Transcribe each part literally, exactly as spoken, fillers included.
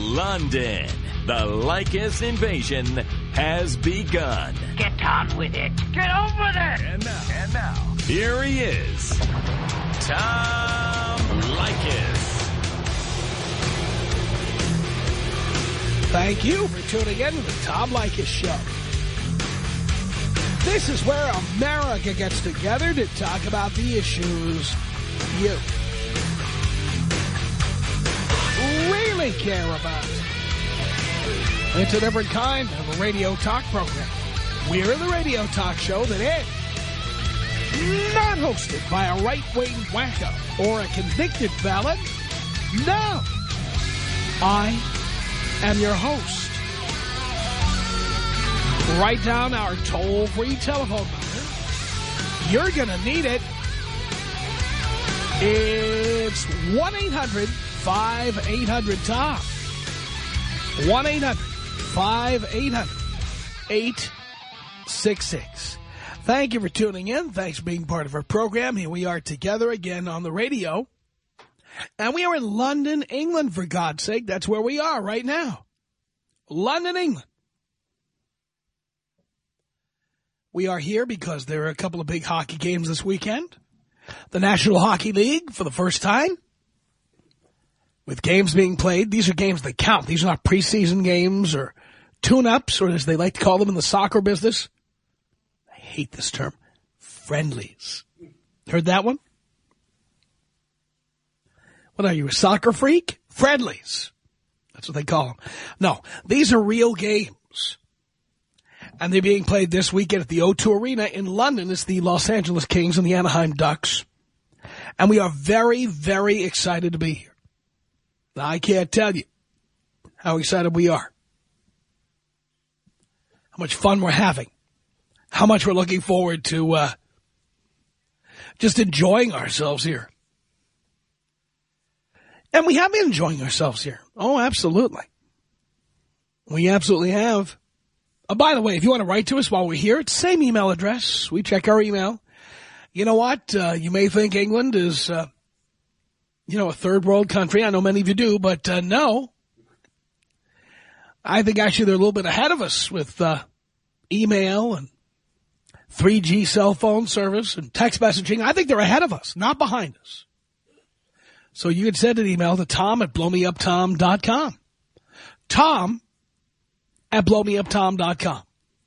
London. The Leykis invasion has begun. Get on with it. Get over there. And now, and now, here he is, Tom Leykis. Thank you for tuning in to the Tom Leykis Show. This is where America gets together to talk about the issues you really care about. It's a different kind of a radio talk program. We're the radio talk show that is not hosted by a right-wing wacko or a convicted felon. No. I am your host. Write down our toll-free telephone number. You're going to need it. It's one eight hundred five eight hundred Tom. one eight hundred five eight hundred eight six six. Thank you for tuning in. Thanks for being part of our program. Here we are together again on the radio. And we are in London, England, for God's sake. That's where we are right now. London, England. We are here because there are a couple of big hockey games this weekend. The National Hockey League for the first time. With games being played, these are games that count. These are not preseason games or tune-ups, or as they like to call them in the soccer business. I hate this term. Friendlies. Heard that one? What are you, a soccer freak? Friendlies. That's what they call them. No, these are real games. And they're being played this weekend at the O two Arena in London. It's the Los Angeles Kings and the Anaheim Ducks. And we are very, very excited to be here. Now, I can't tell you how excited we are. How much fun we're having. How much we're looking forward to uh, just enjoying ourselves here. And we have been enjoying ourselves here. Oh, absolutely. We absolutely have. Oh, by the way, if you want to write to us while we're here, it's the same email address. We check our email. You know what? Uh, you may think England is, uh, you know, a third world country. I know many of you do, but uh, no. I think actually they're a little bit ahead of us with uh, email and three G cell phone service and text messaging. I think they're ahead of us, not behind us. So you can send an email to Tom at blow me up tom dot com. Tom at blow me up tom dot com.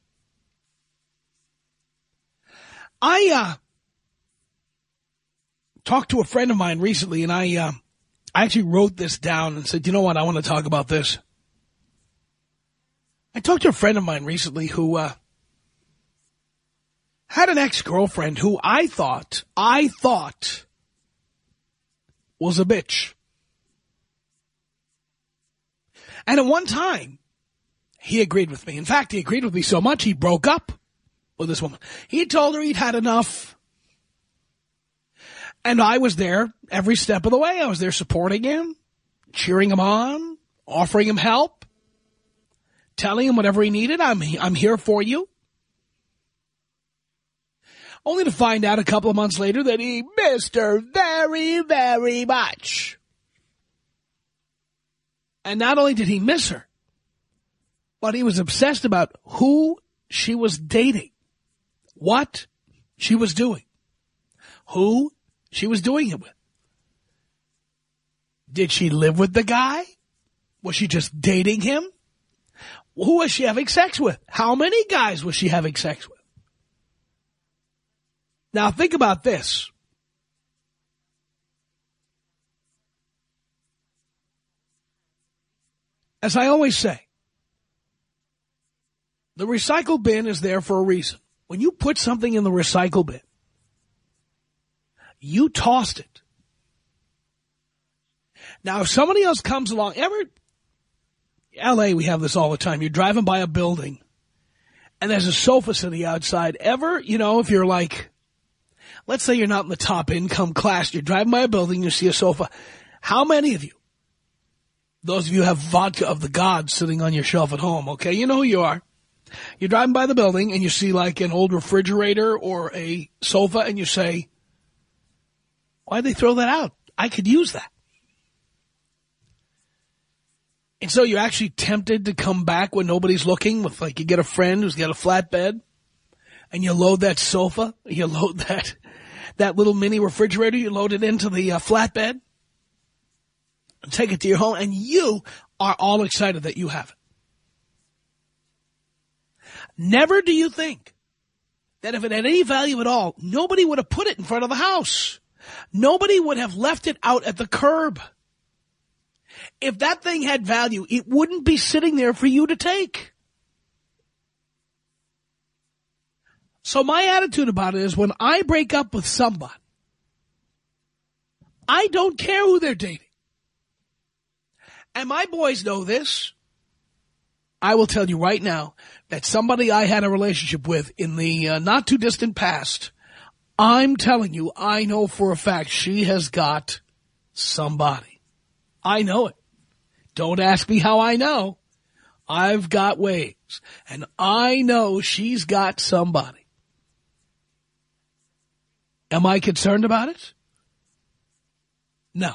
I uh, talked to a friend of mine recently, and I, uh, I actually wrote this down and said, you know what, I want to talk about this. I talked to a friend of mine recently who uh, had an ex-girlfriend who I thought, I thought was a bitch. And at one time, he agreed with me. In fact, he agreed with me so much, he broke up with this woman. He told her he'd had enough. And I was there every step of the way. I was there supporting him, cheering him on, offering him help, telling him whatever he needed. I'm, I'm here for you. Only to find out a couple of months later that he missed her very, very much. And not only did he miss her, but he was obsessed about who she was dating, what she was doing, who she was doing it with. Did she live with the guy? Was she just dating him? Who was she having sex with? How many guys was she having sex with? Now think about this. As I always say, the recycle bin is there for a reason. When you put something in the recycle bin, you tossed it. Now, if somebody else comes along, ever, L A, we have this all the time. You're driving by a building, and there's a sofa sitting outside. Ever, you know, if you're like, let's say you're not in the top income class, you're driving by a building, you see a sofa. How many of you, those of you who have vodka of the gods sitting on your shelf at home, okay, you know who you are. You're driving by the building and you see like an old refrigerator or a sofa and you say, why'd they throw that out? I could use that. And so you're actually tempted to come back when nobody's looking with, like, you get a friend who's got a flatbed and you load that sofa, you load that, that little mini refrigerator, you load it into the uh, flatbed and take it to your home, and you are all excited that you have it. Never do you think that if it had any value at all, nobody would have put it in front of the house. Nobody would have left it out at the curb. If that thing had value, it wouldn't be sitting there for you to take. So my attitude about it is when I break up with somebody, I don't care who they're dating. And my boys know this. I will tell you right now that somebody I had a relationship with in the uh, not too distant past, I'm telling you, I know for a fact she has got somebody. I know it. Don't ask me how I know. I've got ways. And I know she's got somebody. Am I concerned about it? No.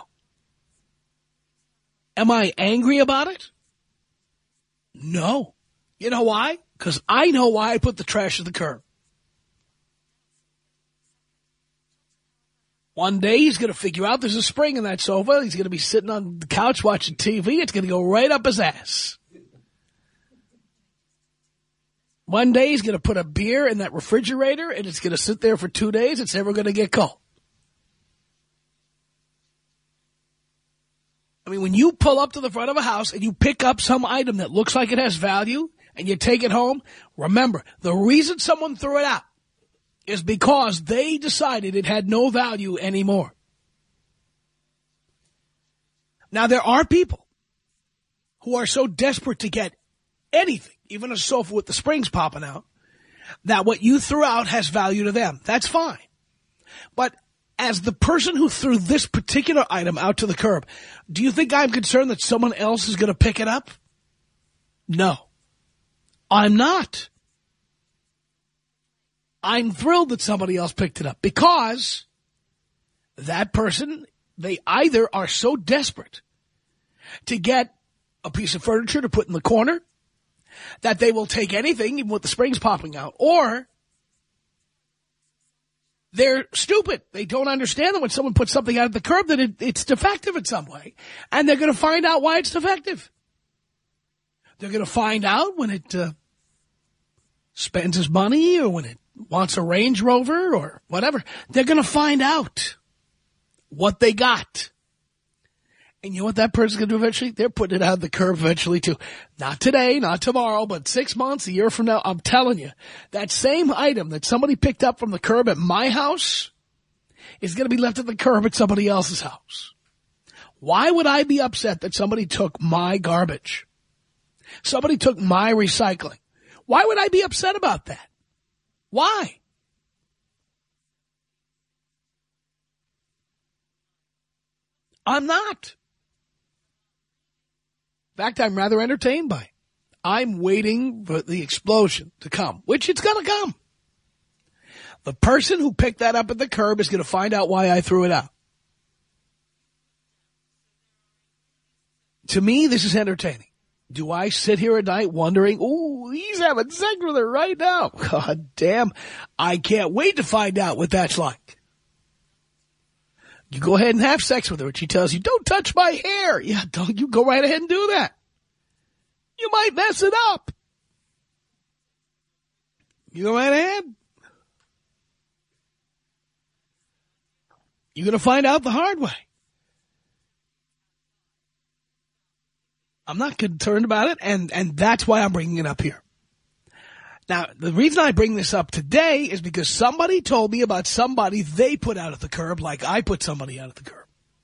Am I angry about it? No. You know why? Because I know why I put the trash at the curb. One day he's going to figure out there's a spring in that sofa. He's going to be sitting on the couch watching T V. It's going to go right up his ass. One day he's going to put a beer in that refrigerator and it's going to sit there for two days. It's never going to get cold. I mean, when you pull up to the front of a house and you pick up some item that looks like it has value and you take it home, remember, the reason someone threw it out is because they decided it had no value anymore. Now, there are people who are so desperate to get anything, even a sofa with the springs popping out, that what you threw out has value to them. That's fine. But as the person who threw this particular item out to the curb, do you think I'm concerned that someone else is going to pick it up? No, I'm not. I'm thrilled that somebody else picked it up because that person, they either are so desperate to get a piece of furniture to put in the corner that they will take anything, even with the springs popping out, or they're stupid. They don't understand that when someone puts something out at the curb that it, it's defective in some way. And they're going to find out why it's defective. They're going to find out when it uh, spends his money or when it wants a Range Rover or whatever. They're going to find out what they got. And you know what that person's going to do eventually? They're putting it out of the curb eventually too. Not today, not tomorrow, but six months, a year from now, I'm telling you, that same item that somebody picked up from the curb at my house is going to be left at the curb at somebody else's house. Why would I be upset that somebody took my garbage? Somebody took my recycling. Why would I be upset about that? Why? I'm not. In fact, I'm rather entertained by it. I'm waiting for the explosion to come, which it's going to come. The person who picked that up at the curb is going to find out why I threw it out. To me, this is entertaining. Do I sit here at night wondering, ooh, he's having sex with her right now? God damn, I can't wait to find out what that's like. You go ahead and have sex with her, and she tells you, don't touch my hair. Yeah, don't you go right ahead and do that. You might mess it up. You go right ahead. You're going to find out the hard way. I'm not concerned about it, and, and that's why I'm bringing it up here. Now, the reason I bring this up today is because somebody told me about somebody they put out at the curb like I put somebody out at the curb.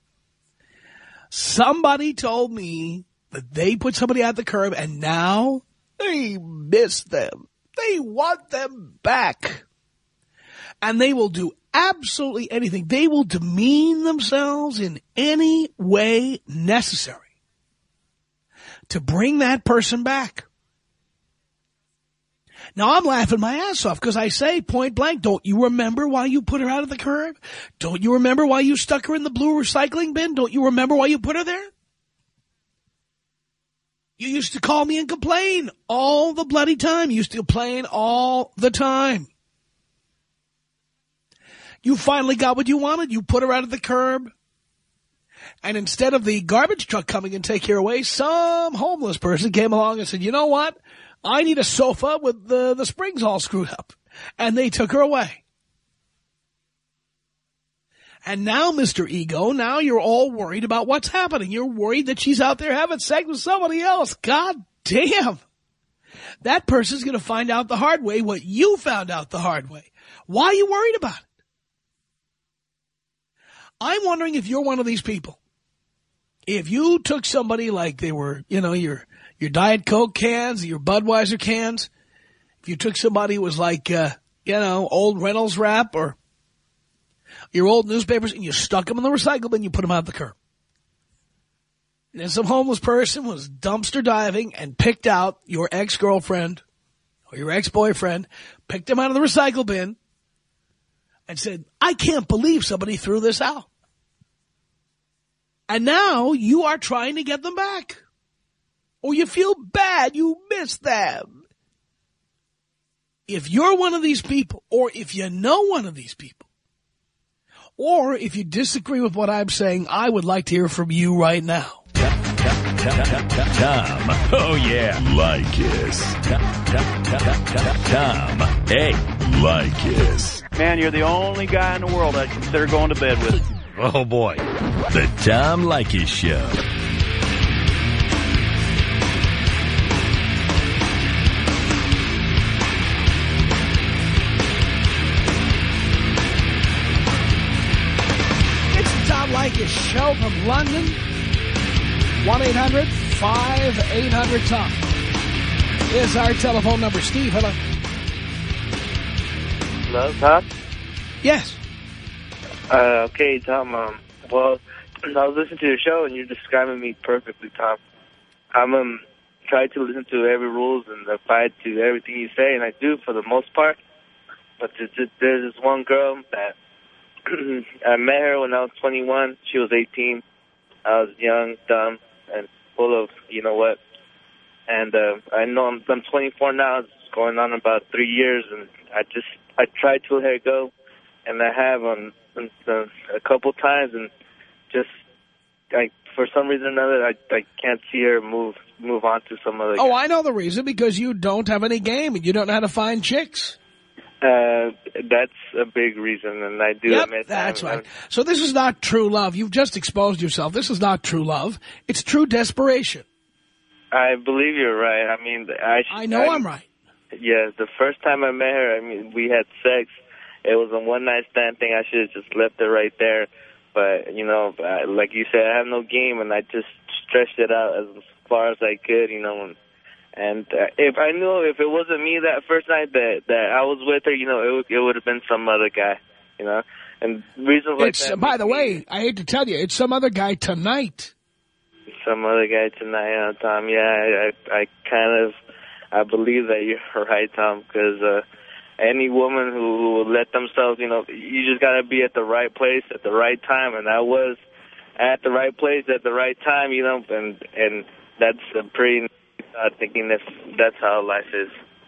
Somebody told me that they put somebody out at the curb and now they miss them. They want them back. And they will do absolutely anything. They will demean themselves in any way necessary to bring that person back. Now, I'm laughing my ass off because I say point blank, don't you remember why you put her out of the curb? Don't you remember why you stuck her in the blue recycling bin? Don't you remember why you put her there? You used to call me and complain all the bloody time. You used to complain all the time. You finally got what you wanted. You put her out at the curb. And instead of the garbage truck coming and take her away, some homeless person came along and said, you know what? I need a sofa with the, the springs all screwed up. And they took her away. And now, Mister Ego, now you're all worried about what's happening. You're worried that she's out there having sex with somebody else. God damn. That person's going to find out the hard way what you found out the hard way. Why are you worried about it? I'm wondering if you're one of these people. If you took somebody like they were, you know, your your Diet Coke cans, your Budweiser cans, if you took somebody who was like, uh, you know, old Reynolds wrap or your old newspapers and you stuck them in the recycle bin, you put them out the curb. And then some homeless person was dumpster diving and picked out your ex-girlfriend or your ex-boyfriend, picked them out of the recycle bin and said, I can't believe somebody threw this out. And now you are trying to get them back. Or you feel bad you missed them. If you're one of these people, or if you know one of these people, or if you disagree with what I'm saying, I would like to hear from you right now. Tom. Oh, yeah. Leykis. Tom. Hey. Leykis. Man, you're the only guy in the world I'd consider going to bed with. Oh, boy. The Tom Leykis Show. It's the Tom Leykis Show from London. one eight hundred five eight hundred Tom is our telephone number. Steve, hello. Hello, Tom? Yes. Uh, okay, Tom. Um, well, I was listening to your show, and you're describing me perfectly, Tom. I'm um, trying to listen to every rules and abide to everything you say, and I do for the most part. But there's, just, there's this one girl that I met her when I was twenty-one. She was eighteen. I was young, dumb, and full of, you know what. And uh, I know I'm, I'm twenty-four now. It's going on about three years, and I just I tried to let her go, and I have on um, a couple times, and just I for some reason or another I I can't see her move move on to some other. Oh, guy. I know the reason, because you don't have any game and you don't know how to find chicks. Uh, that's a big reason, and I do yep, admit that's that. right. So this is not true love. You've just exposed yourself. This is not true love. It's true desperation. I believe you're right. I mean, I I know I, I'm right. Yeah, the first time I met her, I mean, we had sex. It was a one-night stand thing. I should have just left it right there. But, you know, like you said, I have no game, and I just stretched it out as far as I could, you know. And, and uh, if I knew if it wasn't me that first night that, that I was with her, you know, it, would, it would have been some other guy, you know. And reasons like it's, that. By the way, I hate to tell you, it's some other guy tonight. Some other guy tonight, uh, Tom. Yeah, I, I, I kind of, I believe that you're right, Tom, because uh, any woman who, who will let themselves, you know, you just got to be at the right place at the right time, and I was at the right place at the right time, you know, and and that's a pretty uh, thinking that that's how life is.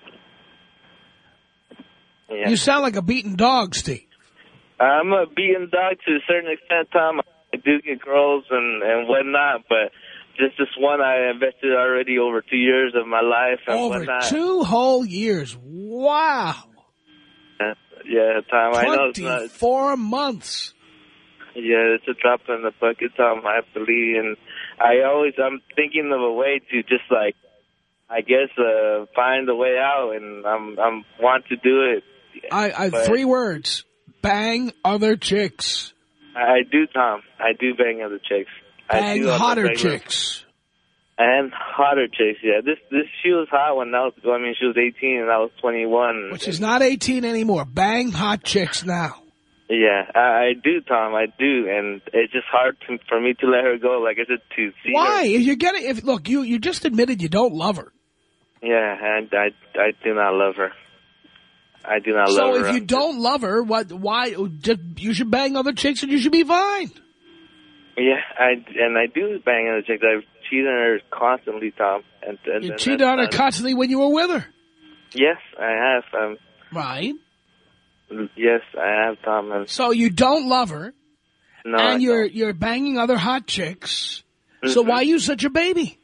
Yeah. You sound like a beaten dog, Steve. I'm a beaten dog to a certain extent, Tom. I do get girls and, and whatnot, but just this one I invested already over two years of my life and over whatnot. two whole years. Wow. Yeah, Tom, I know it's not. twenty-four months. Yeah, it's a drop in the bucket, Tom, I believe. And I always, I'm thinking of a way to just like, I guess, uh, find a way out, and I'm, I'm want to do it. I, I three words: bang other chicks. I do, Tom. I do bang other chicks. Bang I do hotter chicks. And hotter chicks, yeah. This, this, she was hot when I was, I mean, she was eighteen and I was twenty-one. Which is not eighteen anymore. Bang hot chicks now. Yeah, I, I do, Tom. I do, and it's just hard to, for me to let her go. Like I said, to see Why? her. If you're getting, if look, you you just admitted you don't love her. Yeah, and I I do not love her. I do not so love her. So if you I'm don't just, love her, what? Why? Just, you should bang other chicks and you should be fine. Yeah, I and I do bang other chicks. I've cheated on her constantly, Tom, And, and You and cheated that's on her not- constantly when you were with her. Yes, I have. Um, Right. yes, I have, Tom. And So you don't love her, no, I and you're don't. you're banging other hot chicks. So Mhm. why are you such a baby?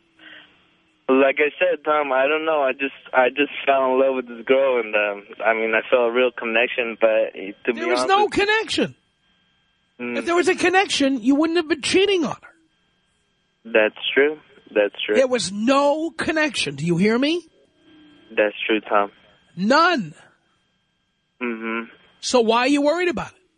Like I said, Tom, I don't know. I just I just fell in love with this girl, and um, I mean, I felt a real connection. But to be There was honest, no with connection. Mm. If there was a connection, you wouldn't have been cheating on her. that's true. That's true. There was no connection. Do you hear me? That's true, Tom. None. Mm-hmm. So why are you worried about it?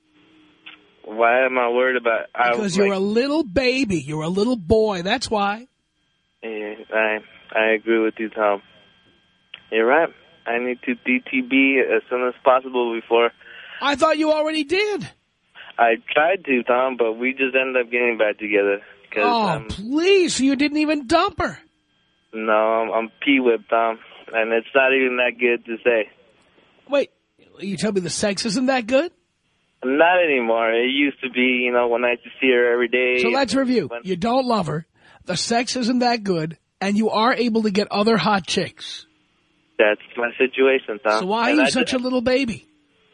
Why am I worried about? I, Because like, you're a little baby. You're a little boy. That's why. Yeah, I I agree with you, Tom. You're right. I need to D T B as soon as possible before. I thought you already did. I tried to, Tom, but we just ended up getting back together. Cause Oh, I'm, please. You didn't even dump her. no, I'm, I'm P-whipped, Tom, and it's not even that good to say. Wait, you tell me the sex isn't that good? Not anymore. It used to be, you know, when I used to see her every day. So let's review. When, You don't love her. The sex isn't that good. And you are able to get other hot chicks. That's my situation, Tom. So why are And you I such ju- a little baby?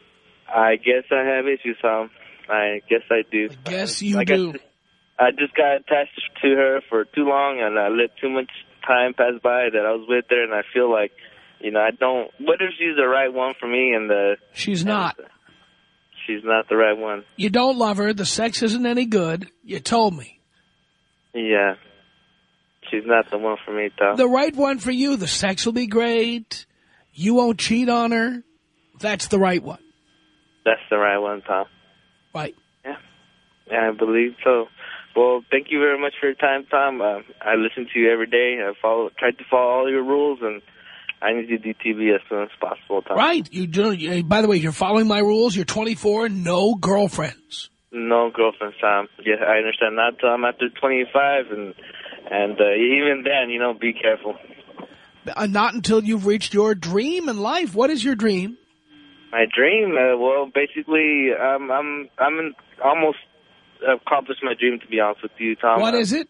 I guess I have issues, Tom. I guess I do. I guess you Like do. I, I just got attached to her for too long, and I let too much time pass by that I was with her, and I feel like, you know, I don't... What if she's the right one for me, and the... She's not. and she's not the right one. You don't love her. The sex isn't any good. You told me. Yeah. She's not the one for me, Tom. The right one for you. The sex will be great. You won't cheat on her. That's the right one. That's the right one, Tom. Right. Yeah. Yeah, I believe so. Well, thank you very much for your time, Tom. Uh, I listen to you every day. I follow, tried to follow all your rules, and I need to do D T V as soon as possible, Tom. Right. You do. You, by the way, you're following my rules. You're twenty-four. No girlfriends. No girlfriends, Tom. Yeah, I understand that, Tom. After twenty-five, and and uh, even then, you know, be careful. Uh, not until you've reached your dream in life. What is your dream? My dream, uh, well, basically, um, I'm I'm in, almost accomplished my dream, to be honest with you, Tom. What is it?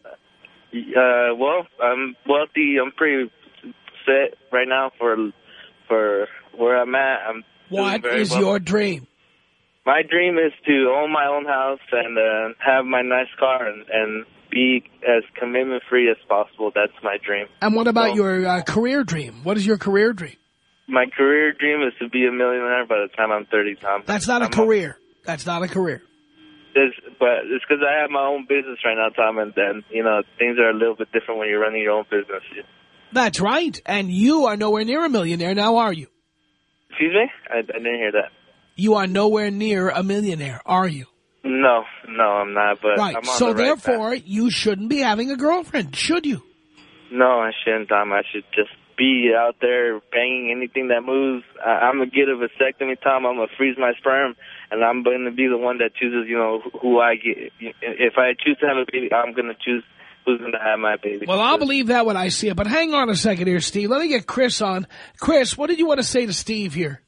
Uh, well, I'm wealthy. I'm pretty set right now for for where I'm at. I'm doing What very is well. your dream? My dream is to own my own house and uh, have my nice car and, and be as commitment-free as possible. That's my dream. And what about So, your uh, career dream? What is your career dream? My career dream is to be a millionaire by the time I'm thirty, Tom. That's not a I'm career. That's not a career. It's, but it's because I have my own business right now, Tom, and then, you know, things are a little bit different when you're running your own business. That's right. And you are nowhere near a millionaire now, are you? Excuse me? I, I didn't hear that. You are nowhere near a millionaire, are you? No, no, I'm not, but Right. I'm on So the right therefore, path. you shouldn't be having a girlfriend, should you? No, I shouldn't, Tom. I should just be out there banging anything that moves. I, I'm going to get a vasectomy, Tom. I'm going to freeze my sperm, and I'm going to be the one that chooses, you know, who I get. If I choose to have a baby, I'm going to choose who's going to have my baby. Well, I'll believe that when I see it. But hang on a second here, Steve. Let me get Chris on. Chris, what did you want to say to Steve here?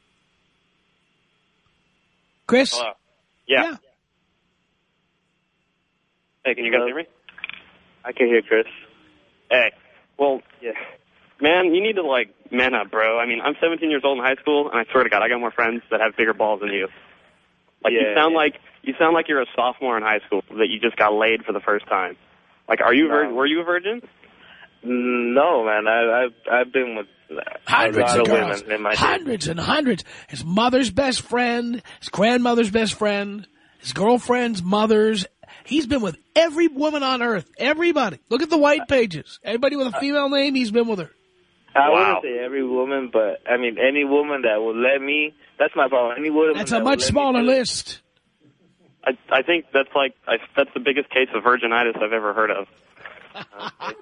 Chris? Hello. Yeah. Yeah. Hey, can you guys hear me? I can hear Chris. Hey. Well, Yeah. man, you need to, like, man up, bro. I mean, I'm seventeen years old in high school, and I swear to God, I got more friends that have bigger balls than you. Like, Yeah, you sound yeah. like you sound like you're a sophomore in high school that you just got laid for the first time. Like, are you? No. Vir- were you a virgin? No, man. I, I've I've been with Hundreds a lot of of girls. women in my day. Hundreds and hundreds. His mother's best friend, his grandmother's best friend, his girlfriend's mother's. He's been with every woman on earth. Everybody. Look at the white pages. Everybody with a female name, he's been with her. I Wow. wouldn't say every woman, but I mean any woman that will let me. That's my problem. Any woman. That's that a will much let me smaller do- list. I I think that's like I, that's the biggest case of virginitis I've ever heard of. I'm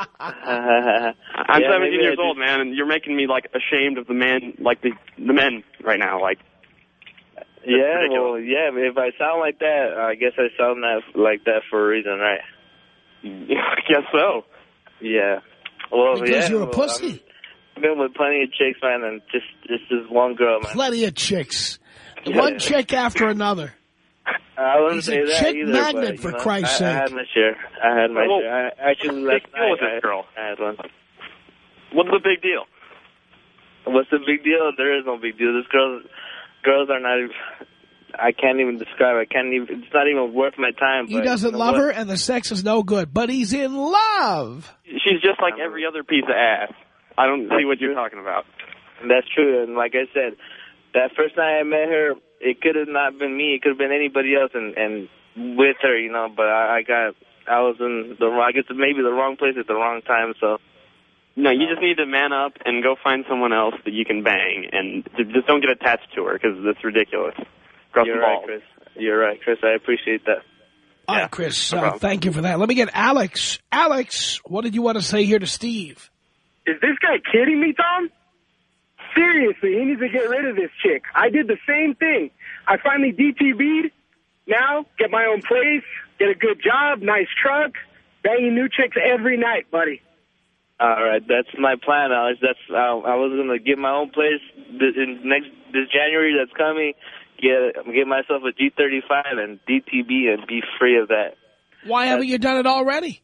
Yeah, seventeen maybe years I old, man, and you're making me like ashamed of the man, like the the men right now. Like, Yeah, ridiculous. well, yeah. If I sound like that, I guess I sound that like that for a reason, right? I guess so. Yeah. Well, Because yeah. you're a well, pussy. I'm- I've been with plenty of chicks, man, and just just this one girl, man. Plenty of chicks. Yeah. One chick after another. I wouldn't He's say a that chick either, magnet, but, for know, Christ's I, I sake. had my share. I had my Well, share. I, actually, what's last the big deal with night this girl? I, I had one. What's the big deal? What's the big deal? There is no big deal. This girl, girls are not even, I can't even describe it. I can't even, it's not even worth my time. He but doesn't you know love what? her, and the sex is no good, but he's in love. She's just like every other piece of ass. I don't see what you're talking about. That's true. And like I said, that first night I met her, it could have not been me. It could have been anybody else and, and with her, you know, but I, I got, I was in the wrong, I guess maybe the wrong place at the wrong time, so. No, you just need to man up and go find someone else that you can bang, and just don't get attached to her, because that's ridiculous. Cross You're the right, balls. Chris. You're right, Chris. I appreciate that. All Yeah, right, Chris, no uh, problem. thank you for that. Let me get Alex. Alex, what did you want to say here to Steve? Is this guy kidding me, Tom? Seriously, he needs to get rid of this chick. I did the same thing. I finally D T B'd. Now, get my own place, get a good job, nice truck, banging new chicks every night, buddy. All right, that's my plan, Alex. That's uh, I was gonna get my own place this, in next this January that's coming. Get get myself a G thirty-five and D T B and be free of that. Why haven't you done it already?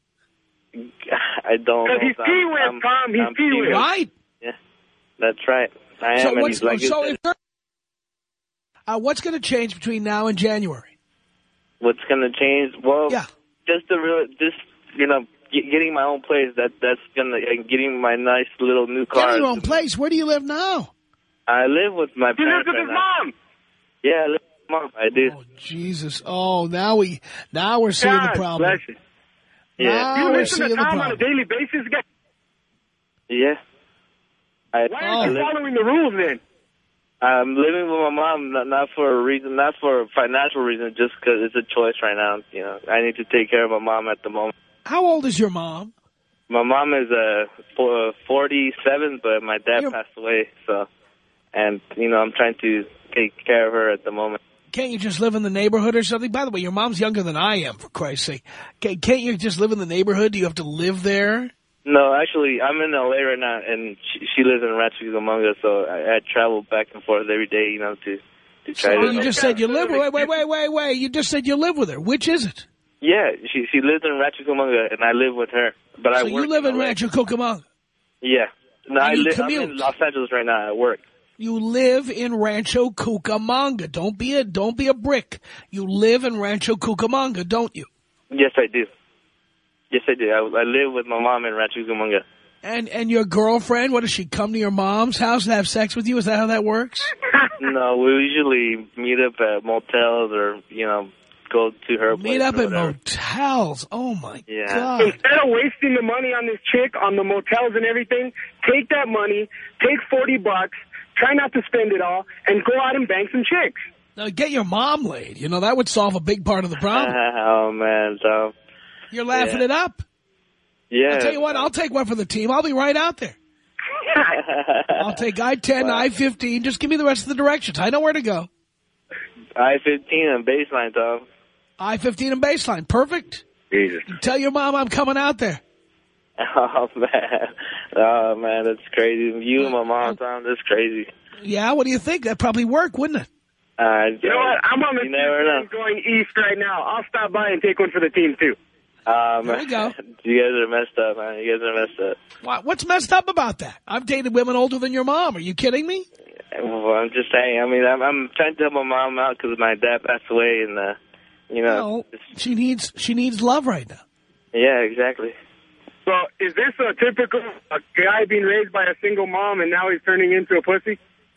I don't know. Because he's I'm- P-Whip, I'm- Tom. He's I'm P-Whip. P-Whip. Right. Yeah, that's right. I am. So and what's, he's like you so said, if there- uh, what's going to change between now and January? what's gonna change? Well, Yeah. just the real, just you know, get, getting my own place. That that's gonna and getting my nice little new car. Get your own place. Where do you live now? I live with my He lives parents with right his now. mom. Yeah, I live with my mom. I do. Oh, Jesus. Oh, now we, now we're seeing God the problem. bless you. Yeah, Now You we're listen seeing to the Tom on a problem. daily basis, guy. yeah. I, Why I aren't you live- following the rules then? I'm living with my mom, not, not for a reason, not for a financial reason, just because it's a choice right now. You know, I need to take care of my mom at the moment. How old is your mom? My mom is uh, forty-seven, but my dad You're- passed away, so, and, you know, I'm trying to take care of her at the moment. Can't you just live in the neighborhood or something? By the way, your mom's younger than I am, for Christ's sake. Can't can't you just live in the neighborhood? Do you have to live there? No, actually, I'm in L A right now, and she, she lives in Rancho Cucamonga, so I, I travel back and forth every day, you know, to, to try So to... you just said you live with Wait, wait, wait, wait, wait. You just said you live with her. Which is it? Yeah, she she lives in Rancho Cucamonga, and I live with her, but I So work you live in L A. Rancho Cucamonga. Yeah. No, I you live I'm commute. in Los Angeles right now at work. You live in Rancho Cucamonga. Don't be a don't be a brick. You live in Rancho Cucamonga, don't you? Yes, I do. Yes, I do. I, I live with my mom in Rancho Cucamonga. And and your girlfriend, what does she come to your mom's house and have sex with you? Is that how that works? No, we usually meet up at motels or, you know, go to her place. Meet up or at whatever. motels. Oh my Yeah. God. Instead of wasting the money on this chick, on the motels and everything, take that money, take forty bucks, try not to spend it all, and go out and bang some chicks. Now get your mom laid. You know, that would solve a big part of the problem. Oh, man. So, You're laughing yeah. it up. yeah. I'll tell you what, I'll take one for the team. I'll be right out there. I'll take I ten, Wow. I fifteen. Just give me the rest of the directions. I know where to go. I fifteen and baseline, Tom. I fifteen and baseline. Perfect. Jesus. Tell your mom I'm coming out there. Oh, man. Oh, man, that's crazy. You and my mom, Tom, that's crazy. Yeah, what do you think? That'd probably work, wouldn't it? Uh, You know what? I'm on the You never know. train going east right now. I'll stop by and take one for the team, too. Um, There we go. You guys are messed up, man. You guys are messed up. What- What's messed up about that? I've dated women older than your mom. Are you kidding me? Well, I'm just saying. I mean, I'm, I'm trying to help my mom out because my dad passed away, and uh, you know. No, she needs she needs love right now. Yeah, exactly. So is this a typical a guy being raised by a single mom and now he's turning into a pussy?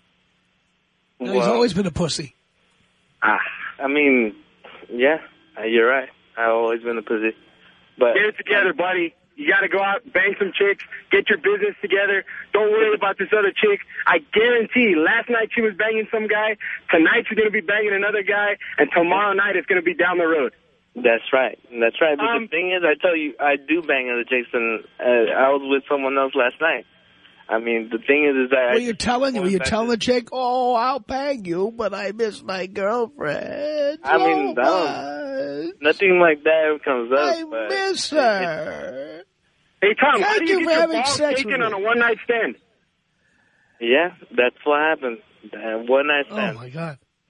No, he's Well, always been a pussy. Ah, I mean, yeah, uh, you're right. I've always been a pussy, but Get it together, buddy. You got to go out, bang some chicks, get your business together. Don't worry about this other chick. I guarantee last night she was banging some guy. Tonight she's going to be banging another guy. And tomorrow night it's going to be down the road. that's right. That's right. But Um, the thing is, I tell you, I do bang other chicks, and uh, I was with someone else last night. I mean, the thing is, is that Were I, you telling were you back telling to- the chick, oh, I'll bang you, but I miss my girlfriend. I mean, so that much. nothing like that ever comes up. I but miss it- her. Hey, Tom, how Thank do you you get for your having balls sex taken with on me. a one-night stand? Yeah, that's what happened. Uh, one night Oh, stand. my God.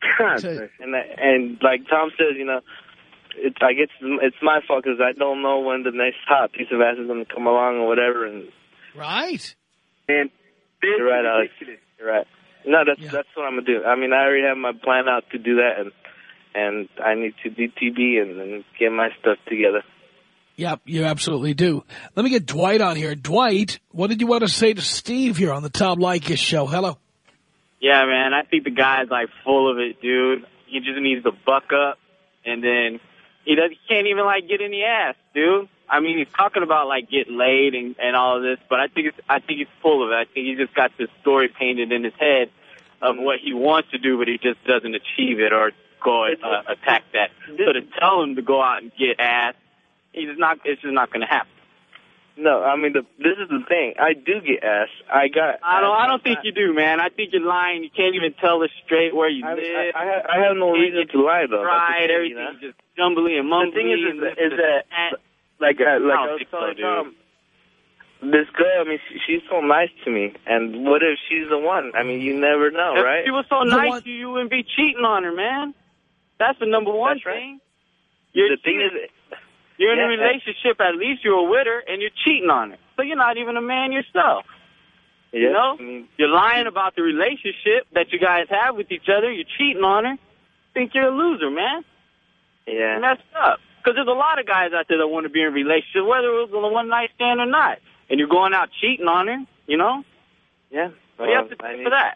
God. So- And that, and like Tom says, you know, it's like it's it's my fault because I don't know when the next hot piece of ass is going to come along or whatever. And Right. Man, this you're right, is Alex. ridiculous. You're right. No, that's Yeah. that's what I'm gonna do. I mean, I already have my plan out to do that, and and I need to D T B and, and get my stuff together. Yep, you absolutely do. Let me get Dwight on here. Dwight, what did you want to say to Steve here on the Tom Leykis show? Hello. Yeah, man, I think the guy's, like, full of it, dude. He just needs to buck up, and then he, does, he can't even, like, get any ass, dude. I mean, he's talking about, like, getting laid and, and all of this, but I think it's, I think he's full of it. I think he just got this story painted in his head of what he wants to do, but he just doesn't achieve it or go uh, attack that. So to tell him to go out and get ass, he's just not, it's just not going to happen. No, I mean, the, this is the thing. I do get ass. I got. I don't. I don't ass. think you do, man. I think you're lying. You can't even tell us straight where you I, live. I, I, have, I have no reason to lie, though. Right, That's the thing, everything you know? just jumbly and mumbly. The thing is, is, and that, this is that and- like, uh, like I don't was think so, telling dude. Tom, this girl, I mean, she, she's so nice to me. And what if she's the one? I mean, you never know, if right? she was so The nice one- to you, you wouldn't be cheating on her, man. That's the number one That's right. thing. You're the thing cheating. is, You're in yeah, a relationship. At least you're with her, and you're cheating on her. So you're not even a man yourself. yeah, You know, I mean, you're lying about the relationship that you guys have with each other. You're cheating on her. Think you're a loser, man. yeah. You're messed up. Because there's a lot of guys out there that want to be in a relationship, whether it was a one-night stand or not. And you're going out cheating on her, you know? Yeah. What do you have to Well, I do need, for that?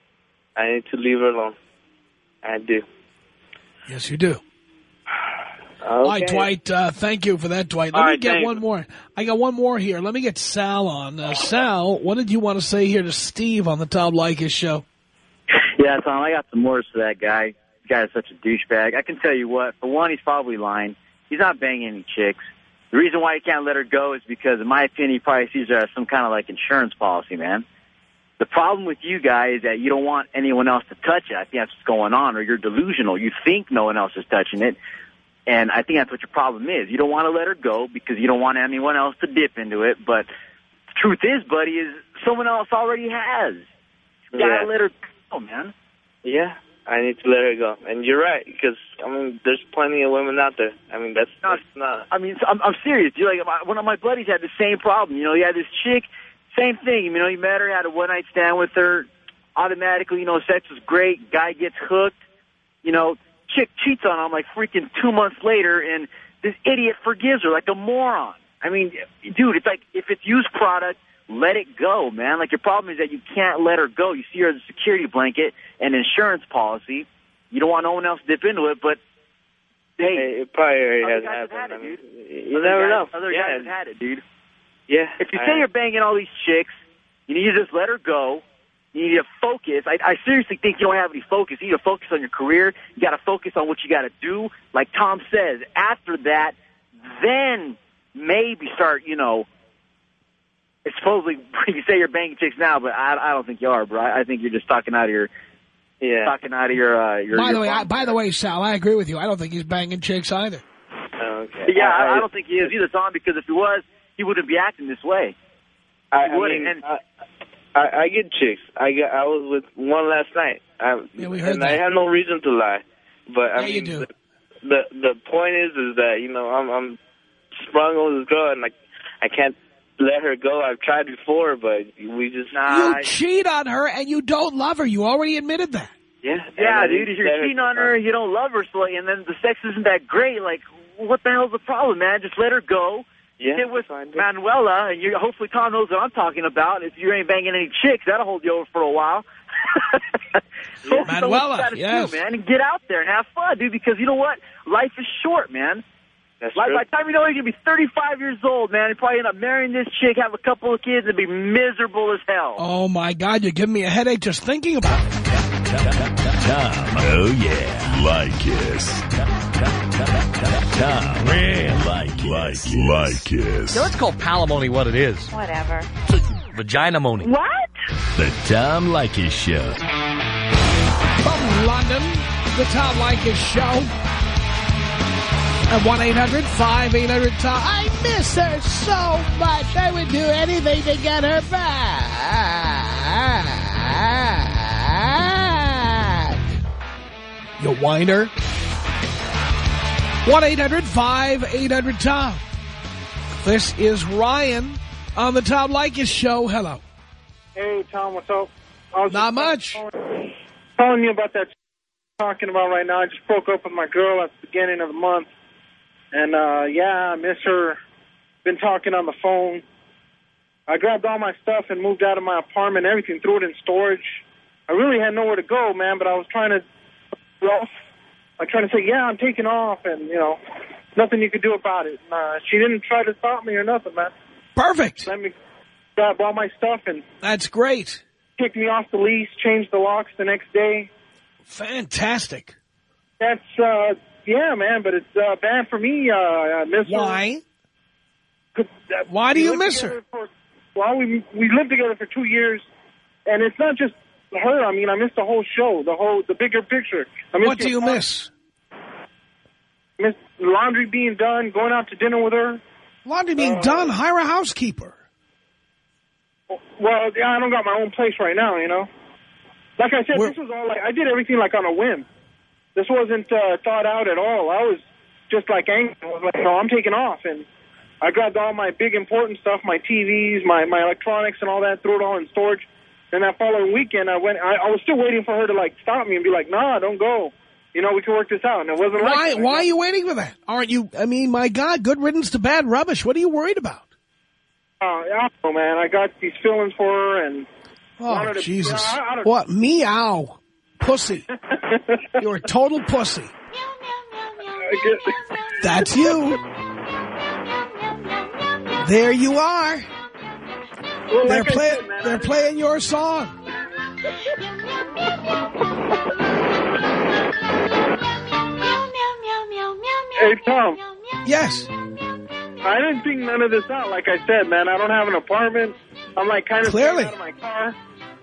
I need to leave her alone. I do. Yes, you do. Okay. All right, Dwight, uh, thank you for that, Dwight. Let All me right, get thanks. one more. I got one more here. Let me get Sal on. Uh, Sal, what did you want to say here to Steve on the Tom Leykis show? Yeah, Tom, I got some words for that guy. This guy is such a douchebag. I can tell you what, for one, he's probably lying. He's not banging any chicks. The reason why he can't let her go is because, in my opinion, he probably sees her as some kind of, like, insurance policy, man. The problem with you guys is that you don't want anyone else to touch it. I think that's what's going on, or you're delusional. You think no one else is touching it, and I think that's what your problem is. You don't want to let her go because you don't want anyone else to dip into it, but the truth is, buddy, is someone else already has. You gotta Yeah. let her go, man. Yeah, I need to let her go. And you're right, because, I mean, there's plenty of women out there. I mean, that's, that's not... I mean, I'm, I'm serious. Dude, like, my, one of my buddies had the same problem. You know, he had this chick, same thing. You know, he met her, had a one-night stand with her. Automatically, you know, sex was great. Guy gets hooked. You know, chick cheats on him like freaking two months later, and this idiot forgives her like a moron. I mean, dude, it's like if it's used product, let it go, man. Like, your problem is that you can't let her go. You see her as a security blanket and insurance policy. You don't want no one else to dip into it, but hey, Hey, it probably already other has guys have happened. had it, I mean, dude. you other never guys, know. Other yeah. guys have had it, dude. Yeah. If you I- say you're banging all these chicks, you need to just let her go. You need to focus. I, I seriously think you don't have any focus. You need to focus on your career. You got to focus on what you got to do. Like Tom says, after that, then maybe start, you know, it's supposedly, you say you're banging chicks now, but I, I don't think you are, bro. I, I think you're just talking out of your, Yeah. talking out of your, uh, your. By your the way, I, phone. by the way, Sal, I agree with you. I don't think he's banging chicks either. Okay. yeah, I, I don't think he is either, Tom, because if he was, he wouldn't be acting this way. I, He I wouldn't, mean, and- I, I, I get chicks. I got. I was with one last night. I, Yeah, we heard and that. I have no reason to lie. But I Yeah, you mean, do. The, the the point is, is that you know I'm I'm sprung on this girl, and like I can't let her go. I've tried before, but we just Nah, You I- cheat on her and you don't love her. You already admitted that. yeah Yeah, and I dude, need if to you're let cheating on her, you don't love her, so like, and then the sex isn't that great, like, what the hell's the problem, man? Just let her go. Yeah, Get with fine. Manuela, and you, hopefully Tom knows what I'm talking about. If you ain't banging any chicks, that'll hold you over for a while. Focus on what Manuela, you gotta yes. do, man, and get out there and have fun, dude, because you know what? Life is short, man. That's Like, true. by the time you know you're going to be thirty-five years old, man, you probably end up marrying this chick, have a couple of kids, and be miserable as hell. Oh, my God, you're giving me a headache just thinking about it. Tom, oh yeah, Leykis. Tom, really Leykis. Leykis. Now let's call palimony what it is. Whatever. Vagina-mony. What? The Tom Leykis Show. From London, the Tom Leykis Show. At one eight hundred five eight hundred Tom. I miss her so much. I would do anything to get her back. You whiner. one eight hundred five eight hundred Tom. This is Ryan on the Tom Leykis Show. Hello. Hey, Tom, what's up? I was Not much. Calling, calling you about that talking about right now. I just broke up with my girl at the beginning of the month. And, uh, yeah, I miss her. Been talking on the phone. I grabbed all my stuff and moved out of my apartment, everything, threw it in storage. I really had nowhere to go, man, but I was trying to, well, I trying to say, yeah, I'm taking off, and, you know, nothing you could do about it. Uh, she didn't try to stop me or nothing, man. Perfect. Let me grab all my stuff and... That's great. Kicked me off the lease, changed the locks the next day. Fantastic. That's, uh, yeah, man, but it's uh, bad for me. Uh, I miss Why? her. Why do you miss her? For, well, we we lived together for two years, and it's not just her. I mean, I miss the whole show, the whole, the bigger picture. I miss what do you party. miss? I miss laundry being done, going out to dinner with her. Laundry being uh, done? Hire a housekeeper. Well, yeah, I don't got my own place right now, you know. Like I said, We're, this was all like, I did everything like on a whim. This wasn't uh, thought out at all. I was just like angry. I was like, no, I'm taking off. And I grabbed all my big important stuff, my T Vs, my, my electronics and all that, threw it all in storage. And that following weekend, I went. I, I was still waiting for her to, like, stop me and be like, nah, don't go. You know, we can work this out. And it wasn't why, like that. Why are you waiting for that? Aren't you, I mean, my God, good riddance to bad rubbish. What are you worried about? Uh, I don't know, man. I got these feelings for her and... Oh, to, Jesus. I, I what? Meow. Pussy. You're a total pussy. That's you. There you are. Well, they're, like play said, man, they're playing your song. Hey, Tom. Yes. I didn't think none of this out. Like I said, man, I don't have an apartment. I'm like kind of Clearly. out of my car.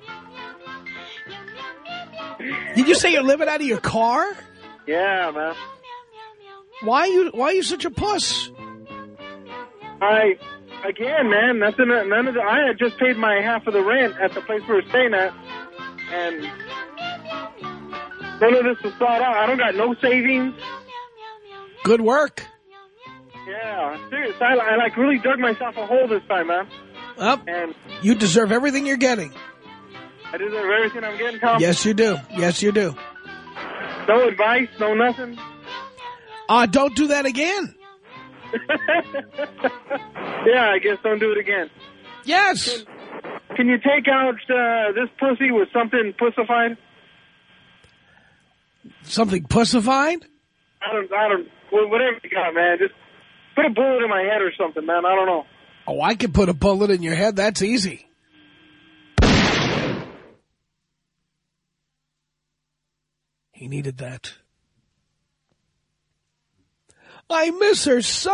Did you say you're living out of your car? Yeah, man. Why are you Why are you such a puss? I again, man. Nothing. None of the. I had just paid my half of the rent at the place we were staying at, and none of this was thought out. I don't got no savings. Good work. Yeah, serious. I, I like really dug myself a hole this time, man. Well, and you deserve everything you're getting. I deserve everything I'm getting, Tom. Yes, you do. Yes, you do. No advice, no nothing. Uh, don't do that again. Yeah, I guess don't do it again. Yes. Can, can you take out uh, this pussy with something pussified? Something pussified? I don't, I don't, whatever you got, man. Just put a bullet in my head or something, man. I don't know. Oh, I can put a bullet in your head. That's easy. He needed that. I miss her so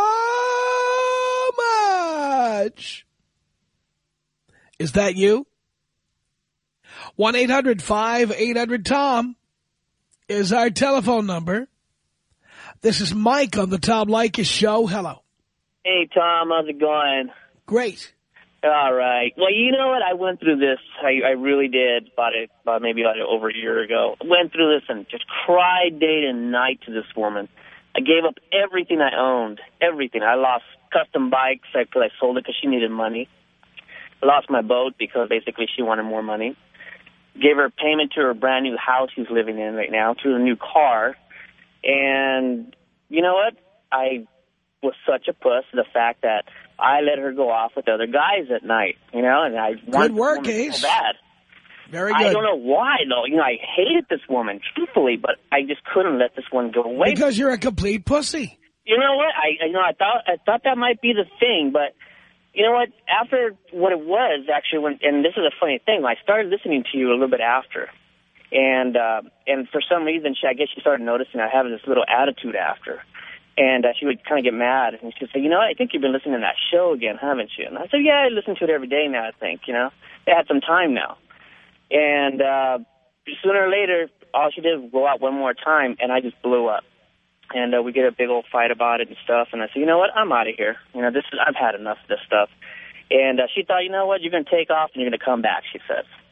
much. Is that you? one eight hundred five eight hundred Tom is our telephone number. This is Mike on the Tom Leykis Show. Hello. Hey, Tom. How's it going? Great. All right. Well, you know what? I went through this. I, I really did about it, about maybe about over a year ago. I went through this and just cried day and night to this woman. I gave up everything I owned, everything. I lost custom bikes because I sold it because she needed money. I lost my boat because basically she wanted more money. Gave her payment to her brand new house she's living in right now, to her new car. And you know what? I was such a puss, the fact that I let her go off with other guys at night, you know, and I wanted Good work, this woman Ace. so bad. Very good. I don't know why, though. You know, I hated this woman, truthfully, but I just couldn't let this one go away. Because you're a complete pussy. You know what? I, you know, I thought, I thought that might be the thing, but you know what? After what it was, actually, when, and this is a funny thing, I started listening to you a little bit after, and uh, and for some reason, she, I guess she started noticing I have this little attitude after. And uh, she would kind of get mad, and she'd say, you know what, I think you've been listening to that show again, haven't you? And I said, yeah, I listen to it every day now, I think, you know. They had some time now. And uh, sooner or later, all she did was go out one more time, and I just blew up. And uh, we get a big old fight about it and stuff, and I said, you know what, I'm out of here. You know, this is, I've had enough of this stuff. And uh, she thought, you know what, you're going to take off and you're going to come back, she says.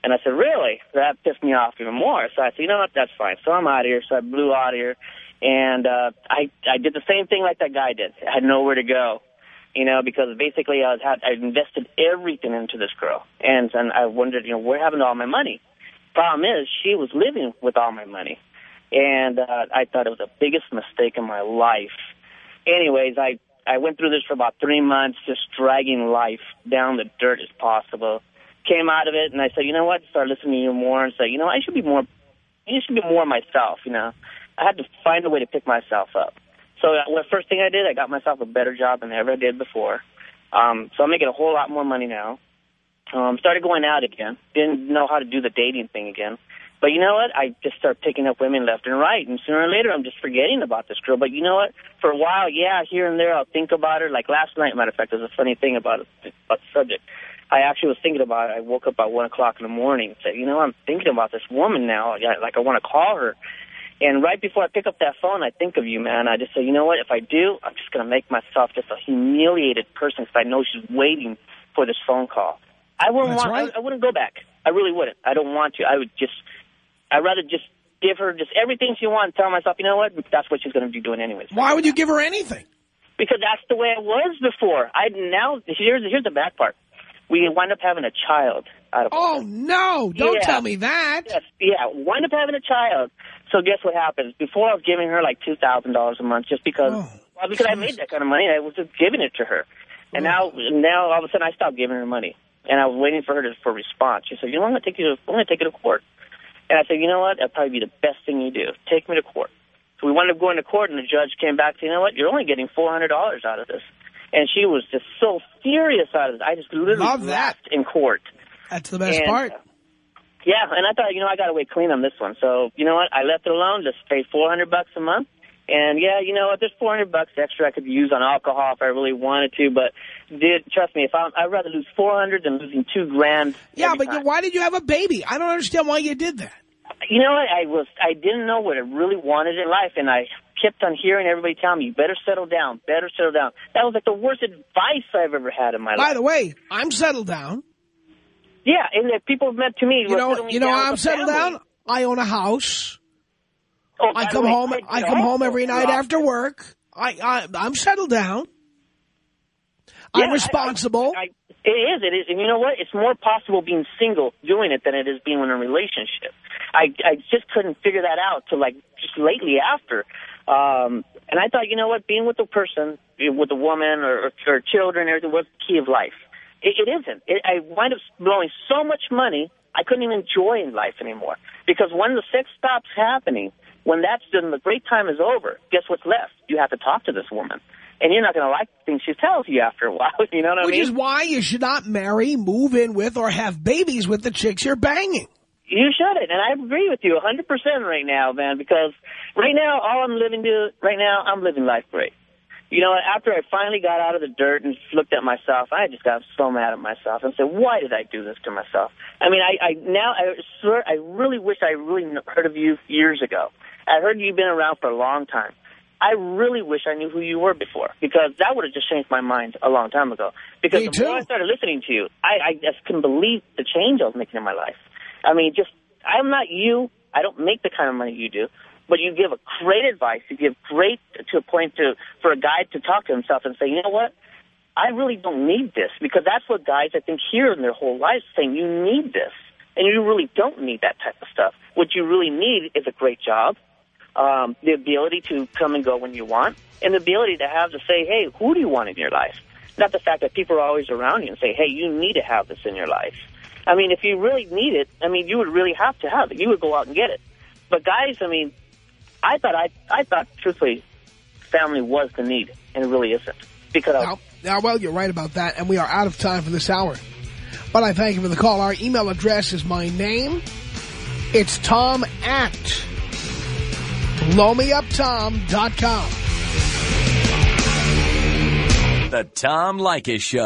And I said, really? That pissed me off even more. So I said, you know what, that's fine. So I'm out of here. So I blew out of here. And uh, I I did the same thing like that guy did. I had nowhere to go, you know, because basically I was had I invested everything into this girl. And, and I wondered, you know, where happened to all my money? Problem is, she was living with all my money. And uh, I thought it was the biggest mistake in my life. Anyways, I, I went through this for about three months, just dragging life down the dirt as possible. Came out of it, and I said, you know what? Started listening to you more and said, you know, I should be more, I should be more myself, you know. I had to find a way to pick myself up. So uh, the first thing I did, I got myself a better job than I ever did before. Um, so I'm making a whole lot more money now. Um, started going out again. Didn't know how to do the dating thing again. But you know what? I just started picking up women left and right. And sooner or later, I'm just forgetting about this girl. But you know what? For a while, yeah, here and there, I'll think about her. Like last night, matter of fact, there's a funny thing about, it, about the subject. I actually was thinking about it. I woke up at one o'clock in the morning and said, you know, I'm thinking about this woman now. Like, I want to call her. And right before I pick up that phone, I think of you, man. I just say, you know what? If I do, I'm just going to make myself just a humiliated person because I know she's waiting for this phone call. I wouldn't That's want. right. I, I wouldn't go back. I really wouldn't. I don't want to. I would just. I'd rather just give her just everything she wants and tell myself, you know what? That's what she's going to be doing anyways. Why would you give her anything? Because that's the way it was before. I now here's here's the bad part. We wind up having a child out of Oh, it. no. Don't Yeah. tell me that. Yes, yeah, wind up having a child. So guess what happens? Before I was giving her like two thousand dollars a month just because, Oh, well, because I made that kind of money. I was just giving it to her. And now, now all of a sudden I stopped giving her money. And I was waiting for her to, for a response. She said, you know, I'm going to take you to, I'm going to take you to court. And I said, you know what? That'd probably be the best thing you do. Take me to court. So we wound up going to court, and the judge came back and said, you know what? You're only getting four hundred dollars out of this. And she was just so furious out of it. I just literally Love that. laughed in court. That's the best And, part. uh, Yeah, and I thought, you know, I got away clean on this one. So, you know what? I left it alone. Just paid four hundred bucks a month. And, yeah, you know what? There's four hundred bucks extra I could use on alcohol if I really wanted to. But, dude, trust me, if I, I'd rather lose four hundred than losing two grand. Yeah, every but time. you, why did you have a baby? I don't understand why you did that. You know what? I was I didn't know what I really wanted in life, and I kept on hearing everybody tell me, you better settle down, better settle down. That was like the worst advice I've ever had in my By life. the way, I'm settled down. Yeah, and the people have meant to me. You were know, settling you know down how I'm with a settled family. down? I own a house. Oh, I by come the way, home. I come home every night also- after work. I, I I'm settled down. Yeah, I'm responsible. I, I, it is, it is. And you know what? It's more possible being single doing it than it is being in a relationship. I, I just couldn't figure that out till like just lately after. Um, and I thought, you know what? Being with a person, with a woman or, or, or children, everything was the key of life. It, it isn't. It, I wind up blowing so much money, I couldn't even enjoy in life anymore. Because when the sex stops happening, when that's done, the great time is over, guess what's left? You have to talk to this woman. And you're not going to like the things she tells you after a while. You know what I Which mean? is why you should not marry, move in with, or have babies with the chicks you're banging. You shouldn't, and I agree with you one hundred percent right now, man, because right now, all I'm living to, right now, I'm living life great. You know, after I finally got out of the dirt and looked at myself, I just got so mad at myself and said, why did I do this to myself? I mean, I, I now, I swear, I really wish I really heard of you years ago. I heard you've been around for a long time. I really wish I knew who you were before, because that would have just changed my mind a long time ago. Because Me the too. more I started listening to you, I, I just couldn't believe the change I was making in my life. I mean, just, I'm not you. I don't make the kind of money you do. But you give a great advice. You give great to a point to for a guy to talk to himself and say, you know what? I really don't need this. Because that's what guys, I think, hear in their whole lives, saying you need this. And you really don't need that type of stuff. What you really need is a great job, um, the ability to come and go when you want, and the ability to have to say, hey, who do you want in your life? Not the fact that people are always around you and say, hey, you need to have this in your life. I mean, if you really need it, I mean, you would really have to have it. You would go out and get it. But guys, I mean, I thought, I, I thought, truthfully, family was the need, and it really isn't. Because Now, now, well, you're right about that, and we are out of time for this hour. But I thank you for the call. Our email address is my name. It's Tom at blow me up tom dot com. The Tom Leykis Show.